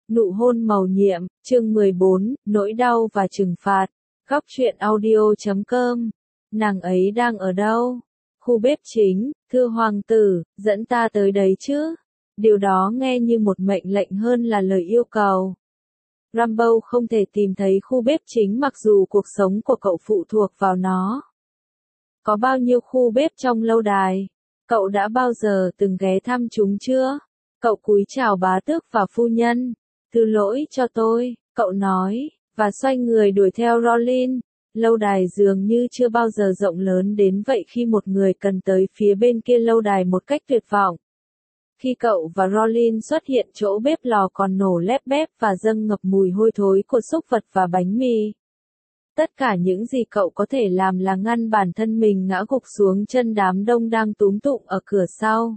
Nụ hôn mầu nhiệm, chương 14, nỗi đau và trừng phạt. Góc truyện audio.com. Nàng ấy đang ở đâu? Khu bếp chính, thưa hoàng tử, dẫn ta tới đấy chứ. Điều đó nghe như một mệnh lệnh hơn là lời yêu cầu. Rambo không thể tìm thấy khu bếp chính mặc dù cuộc sống của cậu phụ thuộc vào nó. Có bao nhiêu khu bếp trong lâu đài? Cậu đã bao giờ từng ghé thăm chúng chưa? Cậu cúi chào bá tước và phu nhân. Thứ lỗi cho tôi, cậu nói, và xoay người đuổi theo Rollin. Lâu đài dường như chưa bao giờ rộng lớn đến vậy khi một người cần tới phía bên kia lâu đài một cách tuyệt vọng. Khi cậu và Rollin xuất hiện chỗ bếp lò còn nổ lép bép và dâng ngập mùi hôi thối của súc vật và bánh mì. Tất cả những gì cậu có thể làm là ngăn bản thân mình ngã gục xuống chân đám đông đang túm tụm ở cửa sau.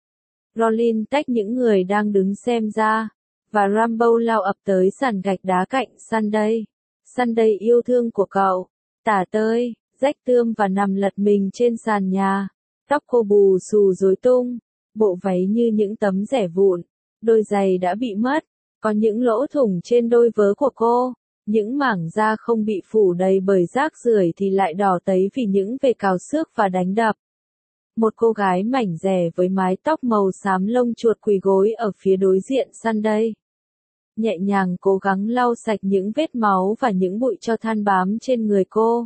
Rollin tách những người đang đứng xem ra, và Rambo lao ập tới sàn gạch đá cạnh Sunday. Sunday yêu thương của cậu, tả tơi, rách tươm và nằm lật mình trên sàn nhà. Tóc cô bù xù rối tung, bộ váy như những tấm rẻ vụn, đôi giày đã bị mất, có những lỗ thủng trên đôi vớ của cô. Những mảng da không bị phủ đầy bởi rác rưởi thì lại đỏ tấy vì những vệt cào xước và đánh đập. Một cô gái mảnh dẻ với mái tóc màu xám lông chuột quỳ gối ở phía đối diện Sunday. Nhẹ nhàng cố gắng lau sạch những vết máu và những bụi tro than bám trên người cô.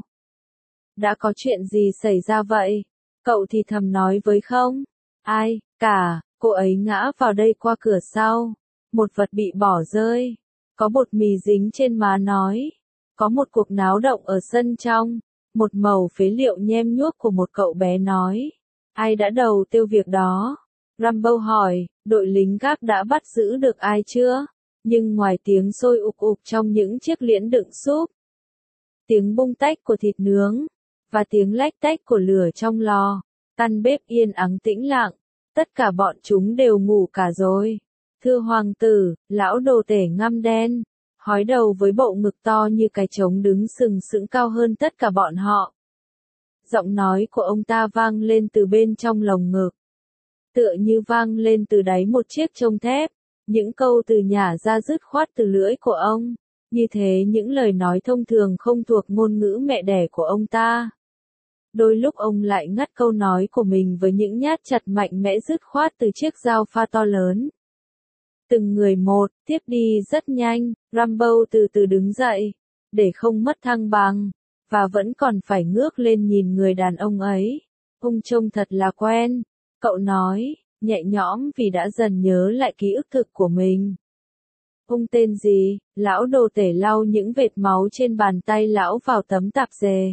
Đã có chuyện gì xảy ra vậy? Cậu thì thầm nói với không? Ai, cả, cô ấy ngã vào đây qua cửa sau. Một vật bị bỏ rơi. Có bột mì dính trên má nói. Có một cuộc náo động ở sân trong. Một mẩu phế liệu nhem nhuốc của một cậu bé nói. Ai đã đầu tiêu việc đó? Rambo hỏi, đội lính gác đã bắt giữ được ai chưa? Nhưng ngoài tiếng sôi ục ục trong những chiếc liễn đựng súp, tiếng bung tách của thịt nướng, và tiếng lách tách của lửa trong lò, căn bếp yên ắng tĩnh lặng, tất cả bọn chúng đều ngủ cả rồi. Thưa hoàng tử, lão đồ tể ngăm đen, hói đầu với bộ ngực to như cái trống đứng sừng sững cao hơn tất cả bọn họ. Giọng nói của ông ta vang lên từ bên trong lồng ngực, tựa như vang lên từ đáy một chiếc chông thép. Những câu từ nhả ra dứt khoát từ lưỡi của ông, như thế những lời nói thông thường không thuộc ngôn ngữ mẹ đẻ của ông ta. Đôi lúc ông lại ngắt câu nói của mình với những nhát chặt mạnh mẽ dứt khoát từ chiếc dao pha to lớn. Từng người một, tiếp đi rất nhanh, Rambo từ từ đứng dậy, để không mất thăng bằng, và vẫn còn phải ngước lên nhìn người đàn ông ấy. Ông trông thật là quen, cậu nói, nhẹ nhõm vì đã dần nhớ lại ký ức thực của mình. Ông tên gì? Lão đồ tể lau những vệt máu trên bàn tay lão vào tấm tạp dề.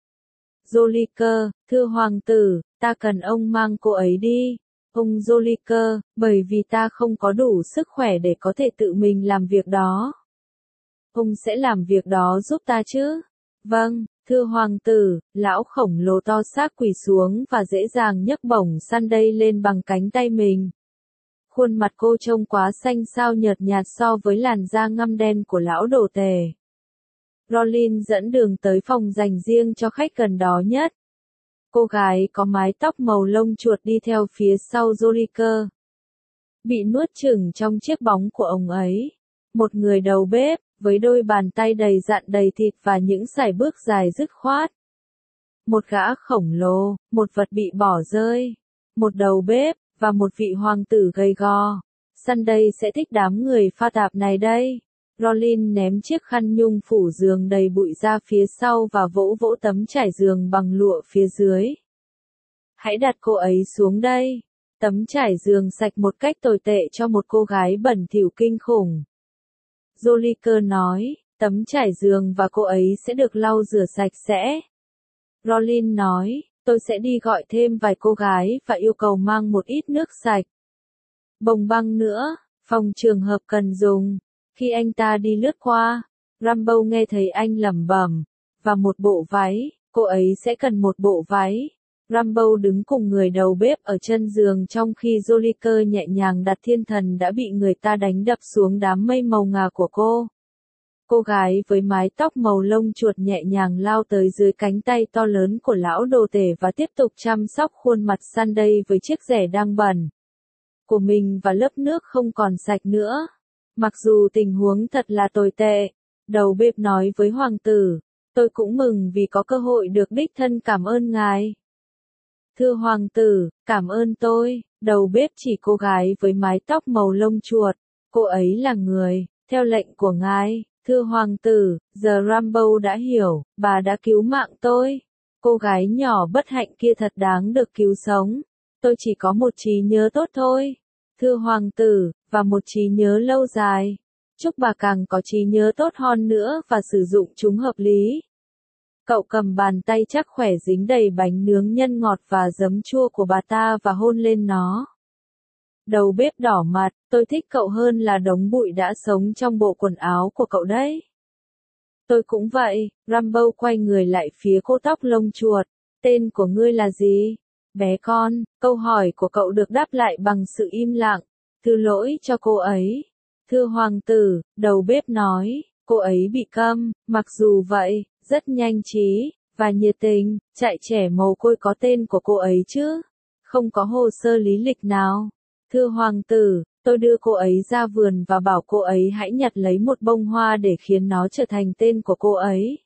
Joliker, thưa hoàng tử, ta cần ông mang cô ấy đi. Ông Joliker, bởi vì ta không có đủ sức khỏe để có thể tự mình làm việc đó. Ông sẽ làm việc đó giúp ta chứ? Vâng, thưa hoàng tử, lão khổng lồ to xác quỳ xuống và dễ dàng nhấc bổng Sunday lên bằng cánh tay mình. Khuôn mặt cô trông quá xanh xao nhợt nhạt so với làn da ngăm đen của lão đồ tể. Rollin dẫn đường tới phòng dành riêng cho khách gần đó nhất. Cô gái có mái tóc màu lông chuột đi theo phía sau Joliker. Bị nuốt chửng trong chiếc bóng của ông ấy. Một người đầu bếp, với đôi bàn tay đầy dặn đầy thịt và những sải bước dài dứt khoát. Một gã khổng lồ, một vật bị bỏ rơi, một đầu bếp, và một vị hoàng tử gầy gò. Sunday sẽ thích đám người pha tạp này đây. Rollin ném chiếc khăn nhung phủ giường đầy bụi ra phía sau và vỗ vỗ tấm trải giường bằng lụa phía dưới. Hãy đặt cô ấy xuống đây. Tấm trải giường sạch một cách tồi tệ cho một cô gái bẩn thỉu kinh khủng. Joliker nói, tấm trải giường và cô ấy sẽ được lau rửa sạch sẽ. Rollin nói, tôi sẽ đi gọi thêm vài cô gái và yêu cầu mang một ít nước sạch. Bông băng nữa, phòng trường hợp cần dùng. Khi anh ta đi lướt qua, Rambo nghe thấy anh lẩm bẩm, và một bộ váy, cô ấy sẽ cần một bộ váy. Rambo đứng cùng người đầu bếp ở chân giường trong khi Joliker nhẹ nhàng đặt thiên thần đã bị người ta đánh đập xuống đám mây màu ngà của cô. Cô gái với mái tóc màu lông chuột nhẹ nhàng lao tới dưới cánh tay to lớn của lão đồ tể và tiếp tục chăm sóc khuôn mặt Sunday với chiếc rẻ đang bẩn của mình và lớp nước không còn sạch nữa. Mặc dù tình huống thật là tồi tệ, đầu bếp nói với hoàng tử, tôi cũng mừng vì có cơ hội được đích thân cảm ơn ngài. Thưa hoàng tử, cảm ơn tôi, đầu bếp chỉ cô gái với mái tóc màu lông chuột, cô ấy là người, theo lệnh của ngài. Thưa hoàng tử, giờ Rambo đã hiểu, bà đã cứu mạng tôi. Cô gái nhỏ bất hạnh kia thật đáng được cứu sống. Tôi chỉ có một trí nhớ tốt thôi. Thưa hoàng tử, và một trí nhớ lâu dài. Chúc bà càng có trí nhớ tốt hơn nữa và sử dụng chúng hợp lý. Cậu cầm bàn tay chắc khỏe dính đầy bánh nướng nhân ngọt và giấm chua của bà ta và hôn lên nó. Đầu bếp đỏ mặt, tôi thích cậu hơn là đống bụi đã sống trong bộ quần áo của cậu đấy. Tôi cũng vậy, Rambo quay người lại phía cô tóc lông chuột. Tên của ngươi là gì? Bé con, câu hỏi của cậu được đáp lại bằng sự im lặng. Thứ lỗi cho cô ấy. Thưa hoàng tử, đầu bếp nói, cô ấy bị câm, mặc dù vậy, rất nhanh trí, và nhiệt tình, chạy trẻ mồ côi có tên của cô ấy chứ? Không có hồ sơ lý lịch nào. Thưa hoàng tử, tôi đưa cô ấy ra vườn và bảo cô ấy hãy nhặt lấy một bông hoa để khiến nó trở thành tên của cô ấy.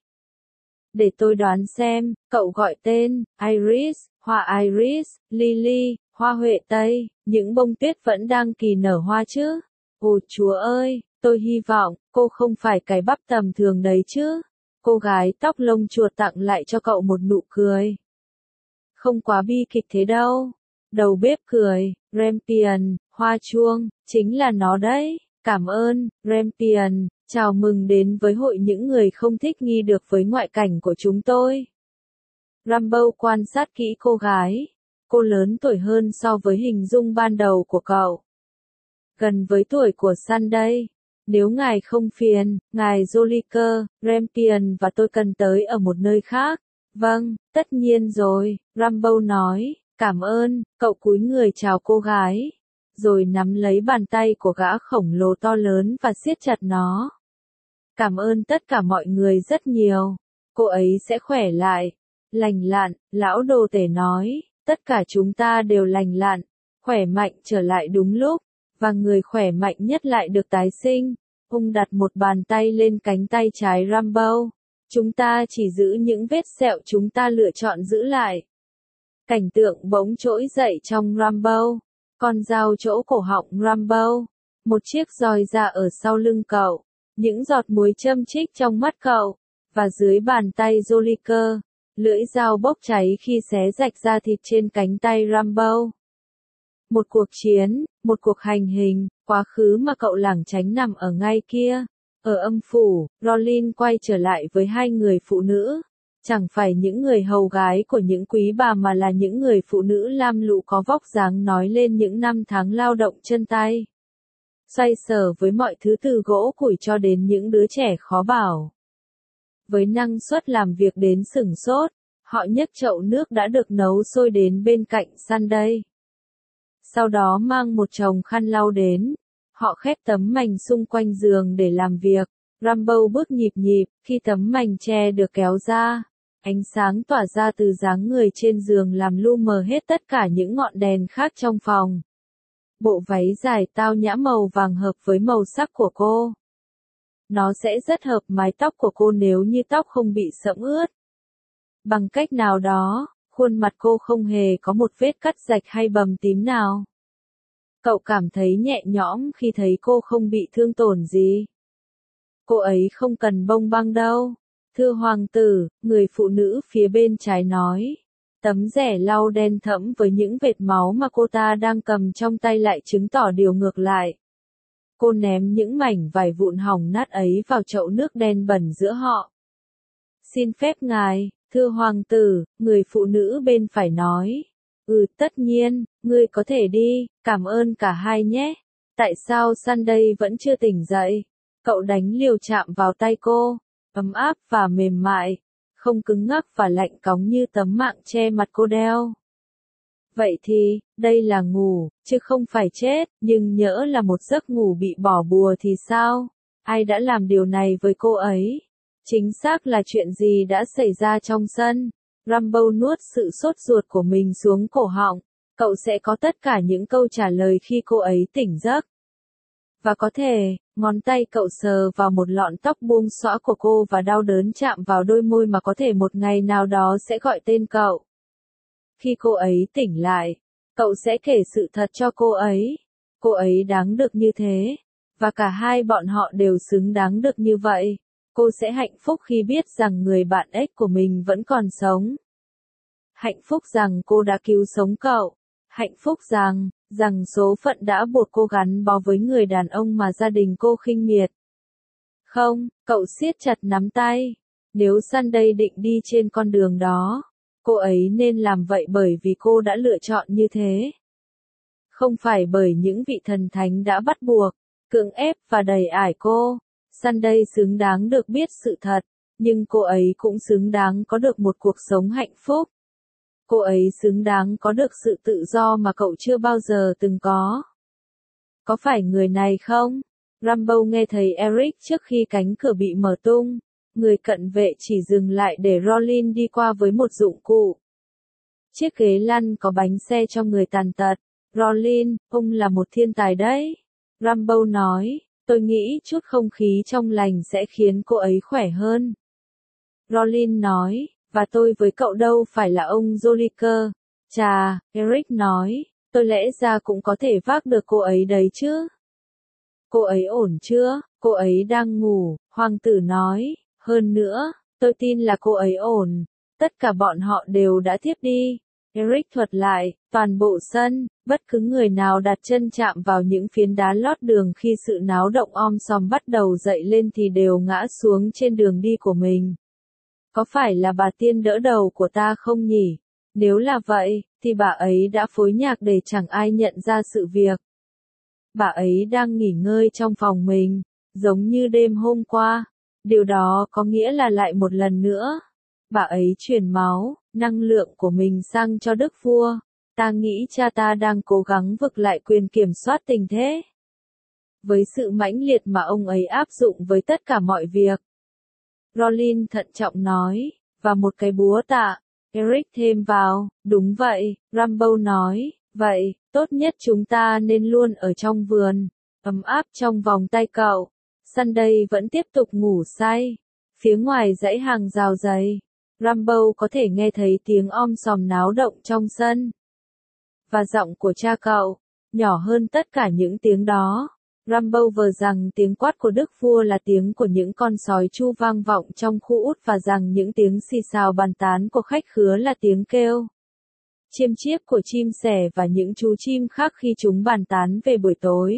Để tôi đoán xem, cậu gọi tên, Iris, hoa Iris, Lily, hoa huệ Tây, những bông tuyết vẫn đang kỳ nở hoa chứ? Ồ chúa ơi, tôi hy vọng, cô không phải cái bắp tầm thường đấy chứ? Cô gái tóc lông chuột tặng lại cho cậu một nụ cười. Không quá bi kịch thế đâu. Đầu bếp cười, Rampion, hoa chuông, chính là nó đấy. Cảm ơn, Rampion, chào mừng đến với hội những người không thích nghi được với ngoại cảnh của chúng tôi. Rambo quan sát kỹ cô gái. Cô lớn tuổi hơn so với hình dung ban đầu của cậu. Gần với tuổi của Sunday. Nếu ngài không phiền, ngài Joliker, Rampion và tôi cần tới ở một nơi khác. Vâng, tất nhiên rồi, Rambo nói, cảm ơn, cậu cúi người chào cô gái. Rồi nắm lấy bàn tay của gã khổng lồ to lớn và siết chặt nó. Cảm ơn tất cả mọi người rất nhiều. Cô ấy sẽ khỏe lại. Lành lặn, lão đồ tể nói, tất cả chúng ta đều lành lặn, khỏe mạnh trở lại đúng lúc, và người khỏe mạnh nhất lại được tái sinh. Ông đặt một bàn tay lên cánh tay trái Rambo. Chúng ta chỉ giữ những vết sẹo chúng ta lựa chọn giữ lại. Cảnh tượng bỗng trỗi dậy trong Rambo. Con dao chỗ cổ họng Rambo. Một chiếc roi ra ở sau lưng cậu. Những giọt muối châm chích trong mắt cậu. Và dưới bàn tay Joliker, lưỡi dao bốc cháy khi xé rạch da thịt trên cánh tay Rambo. Một cuộc chiến, một cuộc hành hình, quá khứ mà cậu lảng tránh nằm ở ngay kia. Ở âm phủ, Rolin quay trở lại với hai người phụ nữ. Chẳng phải những người hầu gái của những quý bà mà là những người phụ nữ lam lũ có vóc dáng nói lên những năm tháng lao động chân tay. Xoay sở với mọi thứ từ gỗ củi cho đến những đứa trẻ khó bảo. Với năng suất làm việc đến sửng sốt, họ nhấc chậu nước đã được nấu sôi đến bên cạnh Sunday. Sau đó mang một chồng khăn lau đến. Họ khép tấm mành xung quanh giường để làm việc. Rambo bước nhịp nhịp, khi tấm mành tre được kéo ra. Ánh sáng tỏa ra từ dáng người trên giường làm lu mờ hết tất cả những ngọn đèn khác trong phòng. Bộ váy dài tao nhã màu vàng hợp với màu sắc của cô. Nó sẽ rất hợp mái tóc của cô nếu như tóc không bị sẫm ướt. Bằng cách nào đó, khuôn mặt cô không hề có một vết cắt rạch hay bầm tím nào. Cậu cảm thấy nhẹ nhõm khi thấy cô không bị thương tổn gì. Cô ấy không cần bông băng đâu. Thưa hoàng tử, người phụ nữ phía bên trái nói. Tấm rẻ lau đen thẫm với những vệt máu mà cô ta đang cầm trong tay lại chứng tỏ điều ngược lại. Cô ném những mảnh vải vụn hỏng nát ấy vào chậu nước đen bẩn giữa họ. Xin phép ngài, thưa hoàng tử, người phụ nữ bên phải nói. Tất nhiên, ngươi có thể đi, cảm ơn cả hai nhé. Tại sao Sunday vẫn chưa tỉnh dậy? Cậu đánh liều chạm vào tay cô, ấm áp và mềm mại, không cứng ngắc và lạnh cóng như tấm mạng che mặt cô đeo. Vậy thì, đây là ngủ, chứ không phải chết, nhưng nhỡ là một giấc ngủ bị bỏ bùa thì sao? Ai đã làm điều này với cô ấy? Chính xác là chuyện gì đã xảy ra trong sân? Rambo nuốt sự sốt ruột của mình xuống cổ họng. Cậu sẽ có tất cả những câu trả lời khi cô ấy tỉnh giấc. Và có thể, Ngón tay cậu sờ vào một lọn tóc buông xõa của cô và đau đớn chạm vào đôi môi mà có thể một ngày nào đó sẽ gọi tên cậu. Khi cô ấy tỉnh lại, cậu sẽ kể sự thật cho cô ấy. Cô ấy đáng được như thế. Và cả hai bọn họ đều xứng đáng được như vậy. Cô sẽ hạnh phúc khi biết rằng người bạn ếch của mình vẫn còn sống. Hạnh phúc rằng cô đã cứu sống cậu. Hạnh phúc rằng số phận đã buộc cô gắn bó với người đàn ông mà gia đình cô khinh miệt. Không, cậu siết chặt nắm tay. Nếu Sunday định đi trên con đường đó, cô ấy nên làm vậy bởi vì cô đã lựa chọn như thế. Không phải bởi những vị thần thánh đã bắt buộc, cưỡng ép và đày ải cô. Sunday xứng đáng được biết sự thật, nhưng cô ấy cũng xứng đáng có được một cuộc sống hạnh phúc. Cô ấy xứng đáng có được sự tự do mà cậu chưa bao giờ từng có. Có phải người này không? Rambo nghe thấy Eric trước khi cánh cửa bị mở tung. Người cận vệ chỉ dừng lại để Rollin đi qua với một dụng cụ. Chiếc ghế lăn có bánh xe cho người tàn tật. Rollin, ông là một thiên tài đấy. Rambo nói, tôi nghĩ chút không khí trong lành sẽ khiến cô ấy khỏe hơn. Rollin nói, và tôi với cậu đâu phải là ông Joliker. Chà, Eric nói, tôi lẽ ra cũng có thể vác được cô ấy đấy chứ. Cô ấy ổn chưa? Cô ấy đang ngủ, hoàng tử nói. Hơn nữa, tôi tin là cô ấy ổn. Tất cả bọn họ đều đã thiếp đi. Eric thuật lại, toàn bộ sân, bất cứ người nào đặt chân chạm vào những phiến đá lót đường khi sự náo động sòm bắt đầu dậy lên thì đều ngã xuống trên đường đi của mình. Có phải là bà tiên đỡ đầu của ta không nhỉ? Nếu là vậy, thì bà ấy đã phối nhạc để chẳng ai nhận ra sự việc. Bà ấy đang nghỉ ngơi trong phòng mình, giống như đêm hôm qua. Điều đó có nghĩa là lại một lần nữa, bà ấy truyền máu, năng lượng của mình sang cho đức vua. Ta nghĩ cha ta đang cố gắng vực lại quyền kiểm soát tình thế. Với sự mãnh liệt mà ông ấy áp dụng với tất cả mọi việc. Rollin thận trọng nói, và một cái búa tạ. Eric thêm vào, đúng vậy, Rambo nói, vậy, tốt nhất chúng ta nên luôn ở trong vườn, ấm áp trong vòng tay cậu. Sunday vẫn tiếp tục ngủ say. Phía ngoài dãy hàng rào dày, Rambo có thể nghe thấy tiếng sòm náo động trong sân. Và giọng của cha cậu, nhỏ hơn tất cả những tiếng đó. Rambo vờ rằng tiếng quát của đức vua là tiếng của những con sói chu vang vọng trong khu út và rằng những tiếng xì xào bàn tán của khách khứa là tiếng kêu chiêm chiếp của chim sẻ và những chú chim khác khi chúng bàn tán về buổi tối.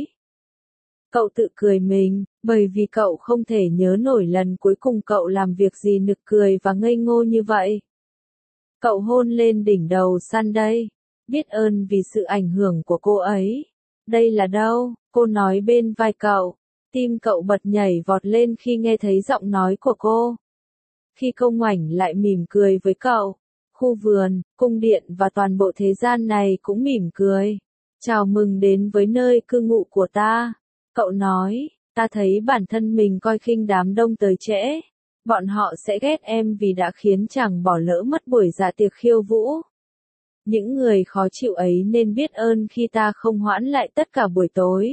Cậu tự cười mình, bởi vì cậu không thể nhớ nổi lần cuối cùng cậu làm việc gì nực cười và ngây ngô như vậy. Cậu hôn lên đỉnh đầu Sunday, biết ơn vì sự ảnh hưởng của cô ấy. Đây là đâu? Cô nói bên vai cậu. Tim cậu bật nhảy vọt lên khi nghe thấy giọng nói của cô. Khi cô ngoảnh lại mỉm cười với cậu, khu vườn, cung điện và toàn bộ thế gian này cũng mỉm cười. Chào mừng đến với nơi cư ngụ của ta. Cậu nói, ta thấy bản thân mình coi khinh đám đông tới trễ. Bọn họ sẽ ghét em vì đã khiến chàng bỏ lỡ mất buổi dạ tiệc khiêu vũ. Những người khó chịu ấy nên biết ơn khi ta không hoãn lại tất cả buổi tối.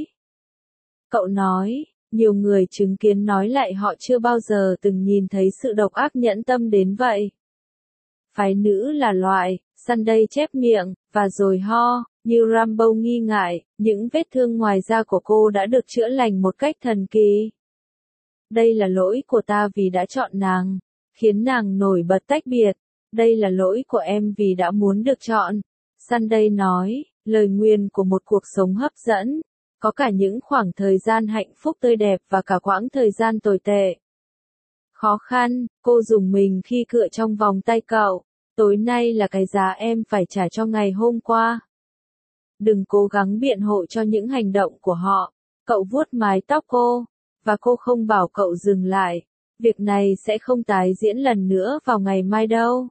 Cậu nói, nhiều người chứng kiến nói lại họ chưa bao giờ từng nhìn thấy sự độc ác nhẫn tâm đến vậy. Phái nữ là loại, Sunday chép miệng, và rồi ho, như Rambo nghi ngại, những vết thương ngoài da của cô đã được chữa lành một cách thần kỳ. Đây là lỗi của ta vì đã chọn nàng, khiến nàng nổi bật tách biệt. Đây là lỗi của em vì đã muốn được chọn. Sunday nói, lời nguyền của một cuộc sống hấp dẫn. Có cả những khoảng thời gian hạnh phúc tươi đẹp và cả quãng thời gian tồi tệ. Khó khăn, cô dùng mình khi cựa trong vòng tay cậu. Tối nay là cái giá em phải trả cho ngày hôm qua. Đừng cố gắng biện hộ cho những hành động của họ. Cậu vuốt mái tóc cô. Và cô không bảo cậu dừng lại. Việc này sẽ không tái diễn lần nữa vào ngày mai đâu.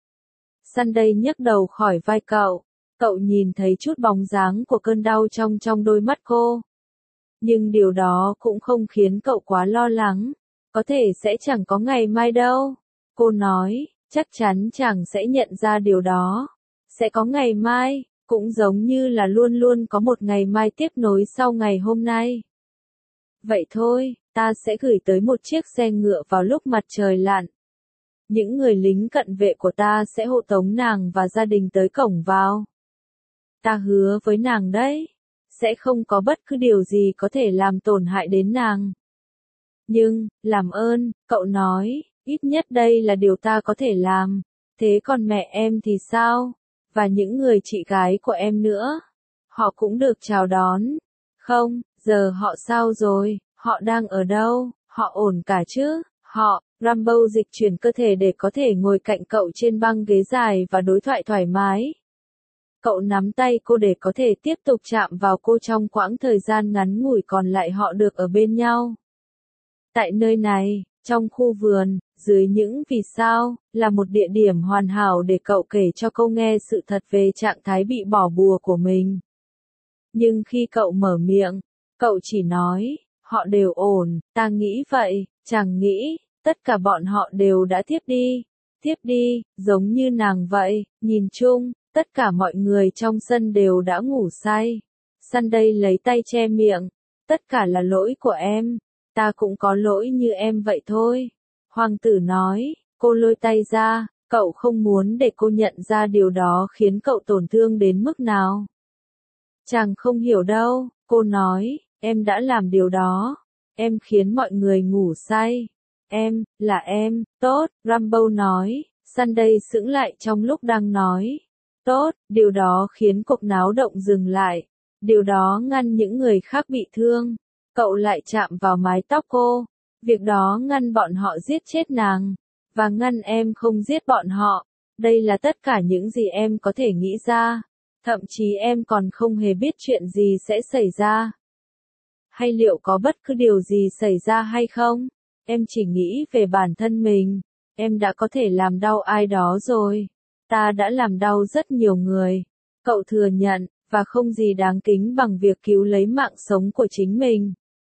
Sunday nhấc đầu khỏi vai cậu. Cậu nhìn thấy chút bóng dáng của cơn đau trong đôi mắt cô. Nhưng điều đó cũng không khiến cậu quá lo lắng. Có thể sẽ chẳng có ngày mai đâu. Cô nói, chắc chắn chàng sẽ nhận ra điều đó. Sẽ có ngày mai, cũng giống như là luôn luôn có một ngày mai tiếp nối sau ngày hôm nay. Vậy thôi, ta sẽ gửi tới một chiếc xe ngựa vào lúc mặt trời lặn. Những người lính cận vệ của ta sẽ hộ tống nàng và gia đình tới cổng vào. Ta hứa với nàng đấy, sẽ không có bất cứ điều gì có thể làm tổn hại đến nàng. Nhưng, làm ơn, cậu nói, ít nhất đây là điều ta có thể làm. Thế còn mẹ em thì sao? Và những người chị gái của em nữa? Họ cũng được chào đón. Không, giờ họ sao rồi? Họ đang ở đâu? Họ ổn cả chứ? Họ, Rambo dịch chuyển cơ thể để có thể ngồi cạnh cậu trên băng ghế dài và đối thoại thoải mái. Cậu nắm tay cô để có thể tiếp tục chạm vào cô trong quãng thời gian ngắn ngủi còn lại họ được ở bên nhau. Tại nơi này, trong khu vườn, dưới những vì sao, là một địa điểm hoàn hảo để cậu kể cho cô nghe sự thật về trạng thái bị bỏ bùa của mình. Nhưng khi cậu mở miệng, cậu chỉ nói, họ đều ổn, ta nghĩ vậy, chàng nghĩ, tất cả bọn họ đều đã tiếp đi, giống như nàng vậy, nhìn chung, tất cả mọi người trong sân đều đã ngủ say. Sunday lấy tay che miệng, tất cả là lỗi của em, ta cũng có lỗi như em vậy thôi. Hoàng tử nói, cô lôi tay ra, cậu không muốn để cô nhận ra điều đó khiến cậu tổn thương đến mức nào. Chàng không hiểu đâu, cô nói, em đã làm điều đó, em khiến mọi người ngủ say. Em, tốt, Rambo nói, Sunday sững lại trong lúc đang nói. Tốt, điều đó khiến cuộc náo động dừng lại. Điều đó ngăn những người khác bị thương. Cậu lại chạm vào mái tóc cô. Việc đó ngăn bọn họ giết chết nàng. Và ngăn em không giết bọn họ. Đây là tất cả những gì em có thể nghĩ ra. Thậm chí em còn không hề biết chuyện gì sẽ xảy ra. Hay liệu có bất cứ điều gì xảy ra hay không? Em chỉ nghĩ về bản thân mình. Em đã có thể làm đau ai đó rồi. Ta đã làm đau rất nhiều người. Cậu thừa nhận, và không gì đáng kính bằng việc cứu lấy mạng sống của chính mình.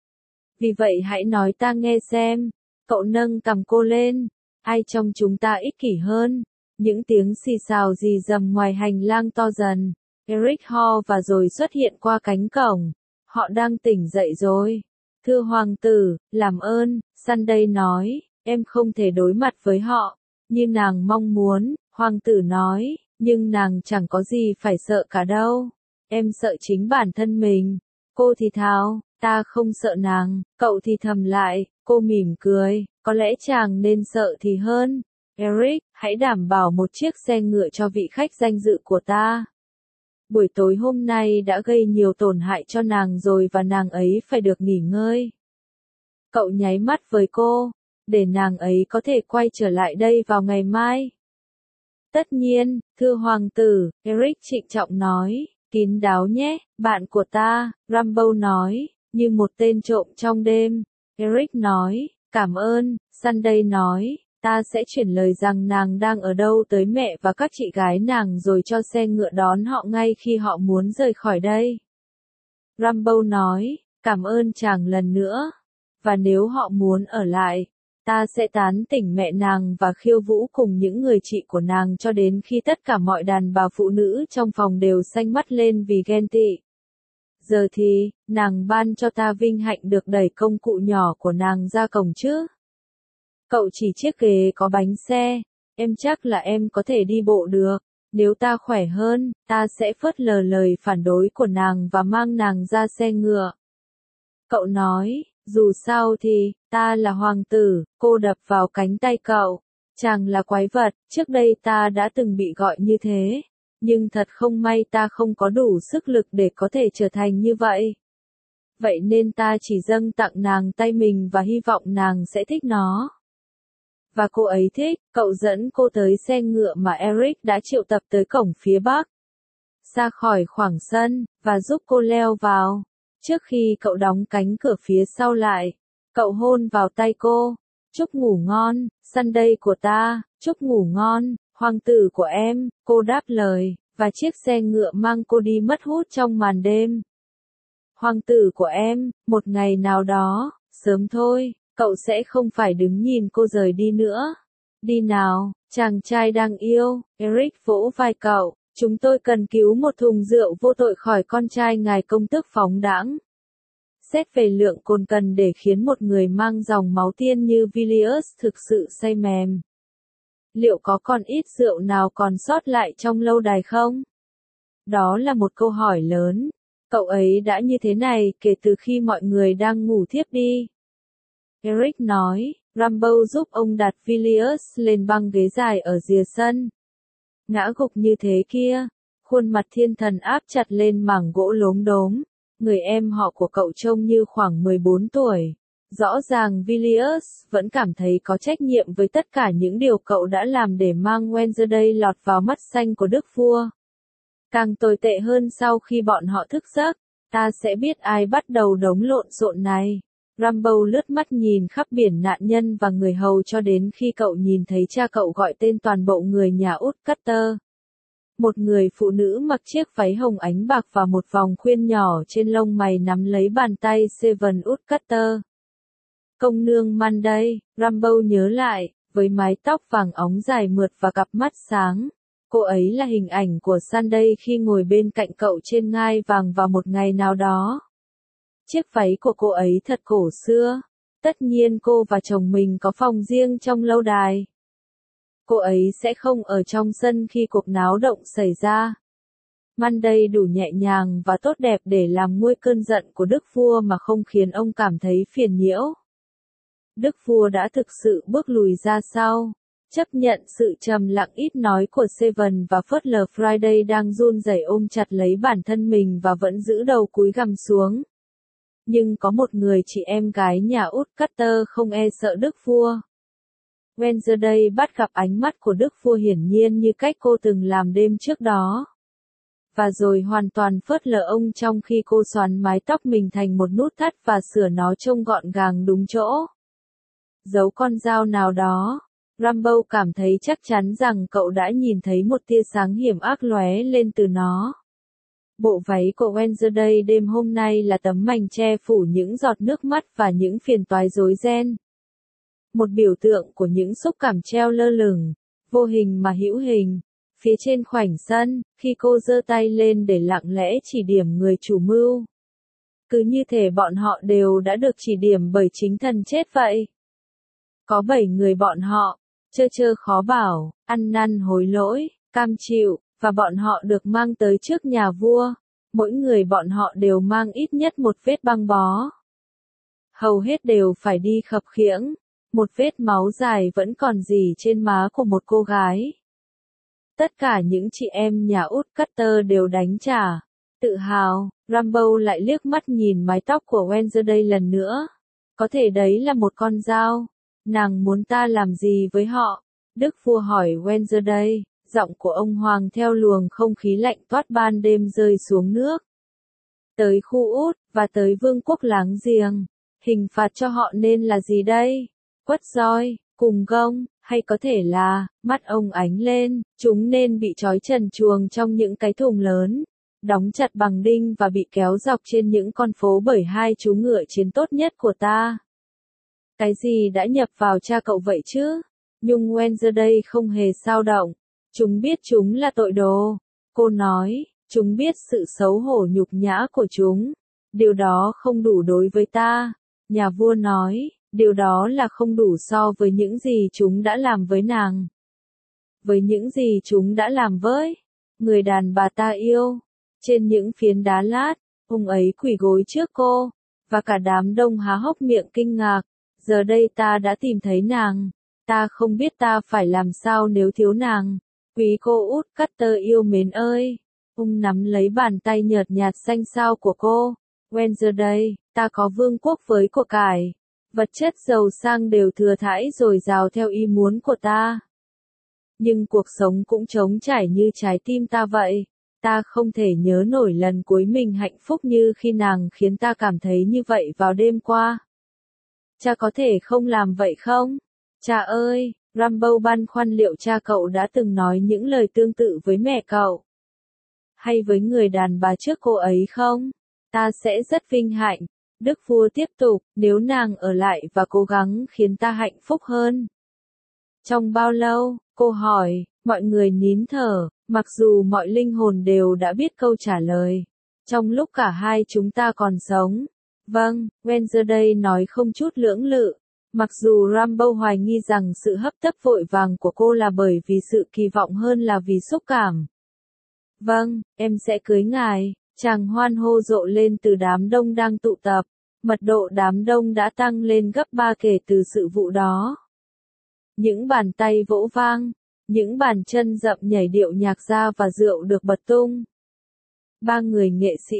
Vì vậy hãy nói ta nghe xem. Cậu nâng cằm cô lên. Ai trong chúng ta ích kỷ hơn? Những tiếng xì xào rì rầm ngoài hành lang to dần. Eric ho và rồi xuất hiện qua cánh cổng. Họ đang tỉnh dậy rồi. Thưa hoàng tử, làm ơn, Sunday nói, em không thể đối mặt với họ, như nàng mong muốn, hoàng tử nói, nhưng nàng chẳng có gì phải sợ cả đâu. Em sợ chính bản thân mình. Cô thì thào, ta không sợ nàng, cậu thì thầm lại, cô mỉm cười, có lẽ chàng nên sợ thì hơn. Eric, hãy đảm bảo một chiếc xe ngựa cho vị khách danh dự của ta. Buổi tối hôm nay đã gây nhiều tổn hại cho nàng rồi và nàng ấy phải được nghỉ ngơi. Cậu nháy mắt với cô, để nàng ấy có thể quay trở lại đây vào ngày mai. Tất nhiên, thưa hoàng tử, Eric trịnh trọng nói, kín đáo nhé, bạn của ta, Rambo nói, như một tên trộm trong đêm. Eric nói, cảm ơn, Sunday nói, ta sẽ chuyển lời rằng nàng đang ở đâu tới mẹ và các chị gái nàng rồi cho xe ngựa đón họ ngay khi họ muốn rời khỏi đây. Rambo nói, cảm ơn chàng lần nữa. Và nếu họ muốn ở lại, ta sẽ tán tỉnh mẹ nàng và khiêu vũ cùng những người chị của nàng cho đến khi tất cả mọi đàn bà phụ nữ trong phòng đều xanh mắt lên vì ghen tị. Giờ thì, nàng ban cho ta vinh hạnh được đẩy công cụ nhỏ của nàng ra cổng chứ. Cậu chỉ chiếc ghế có bánh xe, em chắc là em có thể đi bộ được. Nếu ta khỏe hơn, ta sẽ phớt lờ lời phản đối của nàng và mang nàng ra xe ngựa. Cậu nói, dù sao thì, ta là hoàng tử, cô đập vào cánh tay cậu. Chàng là quái vật, trước đây ta đã từng bị gọi như thế. Nhưng thật không may ta không có đủ sức lực để có thể trở thành như vậy. Vậy nên ta chỉ dâng tặng nàng tay mình và hy vọng nàng sẽ thích nó. Và cô ấy thích, cậu dẫn cô tới xe ngựa mà Eric đã triệu tập tới cổng phía bắc. Ra khỏi khoảng sân, và giúp cô leo vào. Trước khi cậu đóng cánh cửa phía sau lại, cậu hôn vào tay cô. Chúc ngủ ngon, Sunday của ta, chúc ngủ ngon, hoàng tử của em, cô đáp lời, và chiếc xe ngựa mang cô đi mất hút trong màn đêm. Hoàng tử của em, một ngày nào đó, sớm thôi, cậu sẽ không phải đứng nhìn cô rời đi nữa. Đi nào, chàng trai đang yêu, Eric vỗ vai cậu, chúng tôi cần cứu một thùng rượu vô tội khỏi con trai ngài công tước phóng đãng. Xét về lượng cồn cần để khiến một người mang dòng máu tiên như Villiers thực sự say mềm. Liệu có còn ít rượu nào còn sót lại trong lâu đài không? Đó là một câu hỏi lớn. Cậu ấy đã như thế này kể từ khi mọi người đang ngủ thiếp đi. Eric nói, Rambo giúp ông đặt Villiers lên băng ghế dài ở rìa sân. Ngã gục như thế kia, khuôn mặt thiên thần áp chặt lên mảng gỗ lốm đốm. Người em họ của cậu trông như khoảng 14 tuổi. Rõ ràng Villiers vẫn cảm thấy có trách nhiệm với tất cả những điều cậu đã làm để mang Wednesday lọt vào mắt xanh của đức vua. Càng tồi tệ hơn sau khi bọn họ thức giấc, ta sẽ biết ai bắt đầu đống lộn xộn này. Rambo lướt mắt nhìn khắp biển nạn nhân và người hầu cho đến khi cậu nhìn thấy cha cậu gọi tên toàn bộ người nhà út Cutter. Một người phụ nữ mặc chiếc váy hồng ánh bạc và một vòng khuyên nhỏ trên lông mày nắm lấy bàn tay Seven út Cutter. Công nương Monday, Rambo nhớ lại, với mái tóc vàng óng dài mượt và cặp mắt sáng. Cô ấy là hình ảnh của Sunday khi ngồi bên cạnh cậu trên ngai vàng vào một ngày nào đó. Chiếc váy của cô ấy thật cổ xưa. Tất nhiên cô và chồng mình có phòng riêng trong lâu đài. Cô ấy sẽ không ở trong sân khi cuộc náo động xảy ra. Monday đủ nhẹ nhàng và tốt đẹp để làm nguôi cơn giận của đức vua mà không khiến ông cảm thấy phiền nhiễu. Đức vua đã thực sự bước lùi ra sau, chấp nhận sự trầm lặng ít nói của Seven và phớt lờ Friday đang run rẩy ôm chặt lấy bản thân mình và vẫn giữ đầu cúi gằm xuống. Nhưng có một người chị em gái nhà út Cutter không e sợ đức vua. Wednesday bắt gặp ánh mắt của đức vua hiển nhiên như cách cô từng làm đêm trước đó. Và rồi hoàn toàn phớt lờ ông trong khi cô xoắn mái tóc mình thành một nút thắt và sửa nó trông gọn gàng đúng chỗ. Giấu con dao nào đó. Rambo cảm thấy chắc chắn rằng cậu đã nhìn thấy một tia sáng hiểm ác lóe lên từ nó. Bộ váy của Wednesday đêm hôm nay là tấm mành che phủ những giọt nước mắt và những phiền toái rối ren. Một biểu tượng của những xúc cảm treo lơ lửng, vô hình mà hữu hình, phía trên khoảnh sân, khi cô giơ tay lên để lặng lẽ chỉ điểm người chủ mưu. Cứ như thể bọn họ đều đã được chỉ điểm bởi chính thần chết vậy. Có 7 người bọn họ, trơ khó bảo, ăn năn hối lỗi, cam chịu, và bọn họ được mang tới trước nhà vua. Mỗi người bọn họ đều mang ít nhất một vết băng bó. Hầu hết đều phải đi khập khiễng. Một vết máu dài vẫn còn rỉ trên má của một cô gái. Tất cả những chị em nhà út Cutter đều đánh trả. Tự hào, Rambo lại liếc mắt nhìn mái tóc của Wednesday lần nữa. Có thể đấy là một con dao. Nàng muốn ta làm gì với họ? Đức vua hỏi Wednesday, giọng của ông hoàng theo luồng không khí lạnh toát ban đêm rơi xuống nước. Tới khu út, và tới vương quốc láng giềng. Hình phạt cho họ nên là gì đây? Quất roi, cùng gông, hay có thể là, mắt ông ánh lên, chúng nên bị trói trần truồng trong những cái thùng lớn, đóng chặt bằng đinh và bị kéo dọc trên những con phố bởi hai chú ngựa chiến tốt nhất của ta. Cái gì đã nhập vào cha cậu vậy chứ? Nhưng Wednesday không hề xao động. Chúng biết chúng là tội đồ. Cô nói, chúng biết sự xấu hổ nhục nhã của chúng. Điều đó không đủ đối với ta. Nhà vua nói, điều đó là không đủ so với những gì chúng đã làm với nàng. Với những gì chúng đã làm với người đàn bà ta yêu. Trên những phiến đá lát, ông ấy quỳ gối trước cô, và cả đám đông há hốc miệng kinh ngạc. Giờ đây ta đã tìm thấy nàng. Ta không biết ta phải làm sao nếu thiếu nàng. Quý cô út Cutter yêu mến ơi. Ông nắm lấy bàn tay nhợt nhạt xanh xao của cô. Wednesday, ta có vương quốc với của cải. Vật chất giàu sang đều thừa thãi dồi dào theo ý muốn của ta. Nhưng cuộc sống cũng trống trải như trái tim ta vậy. Ta không thể nhớ nổi lần cuối mình hạnh phúc như khi nàng khiến ta cảm thấy như vậy vào đêm qua. Cha có thể không làm vậy không? Cha ơi, Rambo băn khoăn liệu cha cậu đã từng nói những lời tương tự với mẹ cậu. Hay với người đàn bà trước cô ấy không? Ta sẽ rất vinh hạnh. Đức vua tiếp tục, nếu nàng ở lại và cố gắng khiến ta hạnh phúc hơn. Trong bao lâu? Cô hỏi, mọi người nín thở, mặc dù mọi linh hồn đều đã biết câu trả lời. Trong lúc cả hai chúng ta còn sống. Vâng, Wednesday nói không chút lưỡng lự. Mặc dù Rambo hoài nghi rằng sự hấp tấp vội vàng của cô là bởi vì sự kỳ vọng hơn là vì xúc cảm. Vâng, em sẽ cưới ngài, chàng hoan hô rộ lên từ đám đông đang tụ tập. Mật độ đám đông đã tăng lên gấp 3 kể từ sự vụ đó. Những bàn tay vỗ vang, những bàn chân dậm nhảy điệu nhạc ra và rượu được bật tung. Ba người nghệ sĩ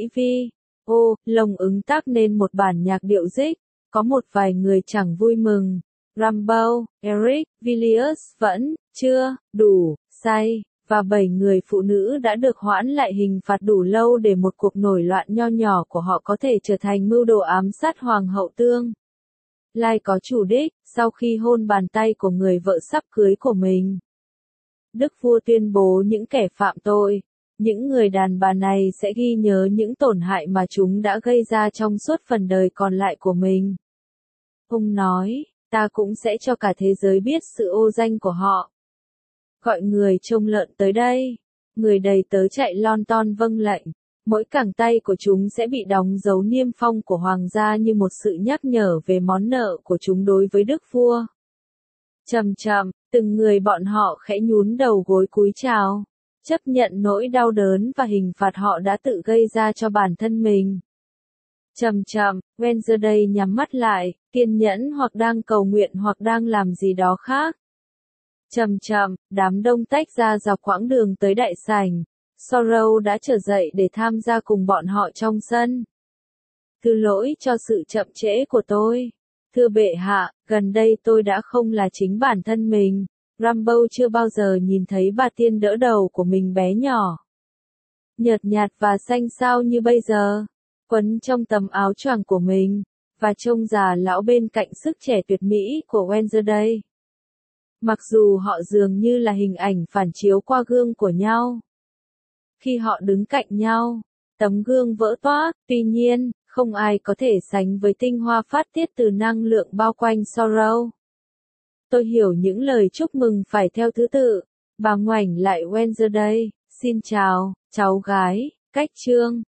lồng ứng tác nên một bản nhạc điệu dích, có một vài người chẳng vui mừng. Rambo, Eric, Villiers vẫn chưa đủ say, và 7 người phụ nữ đã được hoãn lại hình phạt đủ lâu để một cuộc nổi loạn nho nhỏ của họ có thể trở thành mưu đồ ám sát Hoàng hậu Tương Lai có chủ đích, sau khi hôn bàn tay của người vợ sắp cưới của mình. Đức vua tuyên bố những kẻ phạm tội, những người đàn bà này sẽ ghi nhớ những tổn hại mà chúng đã gây ra trong suốt phần đời còn lại của mình. Ông nói, ta cũng sẽ cho cả thế giới biết sự ô danh của họ. Gọi người trông lợn tới đây. Người đầy tớ chạy lon ton vâng lệnh. Mỗi cẳng tay của chúng sẽ bị đóng dấu niêm phong của hoàng gia như một sự nhắc nhở về món nợ của chúng đối với đức vua. Chậm chậm, từng người bọn họ khẽ nhún đầu gối cúi chào, chấp nhận nỗi đau đớn và hình phạt họ đã tự gây ra cho bản thân mình. Chậm chậm, Wednesday nhắm mắt lại, kiên nhẫn hoặc đang cầu nguyện hoặc đang làm gì đó khác. Chậm chậm, đám đông tách ra dọc quãng đường tới đại sảnh. Sorrow đã trở dậy để tham gia cùng bọn họ trong sân. Thứ lỗi cho sự chậm trễ của tôi. Thưa bệ hạ, gần đây tôi đã không là chính bản thân mình. Rambo chưa bao giờ nhìn thấy bà tiên đỡ đầu của mình bé nhỏ, nhợt nhạt và xanh xao như bây giờ, quấn trong tấm áo choàng của mình, và trông già lão bên cạnh sức trẻ tuyệt mỹ của Wednesday. Mặc dù họ dường như là hình ảnh phản chiếu qua gương của nhau. Khi họ đứng cạnh nhau, tấm gương vỡ toác, tuy nhiên, không ai có thể sánh với tinh hoa phát tiết từ năng lượng bao quanh Sorrow. Tôi hiểu những lời chúc mừng phải theo thứ tự. Bà ngoảnh lại Wednesday, xin chào, cháu gái, cách trương.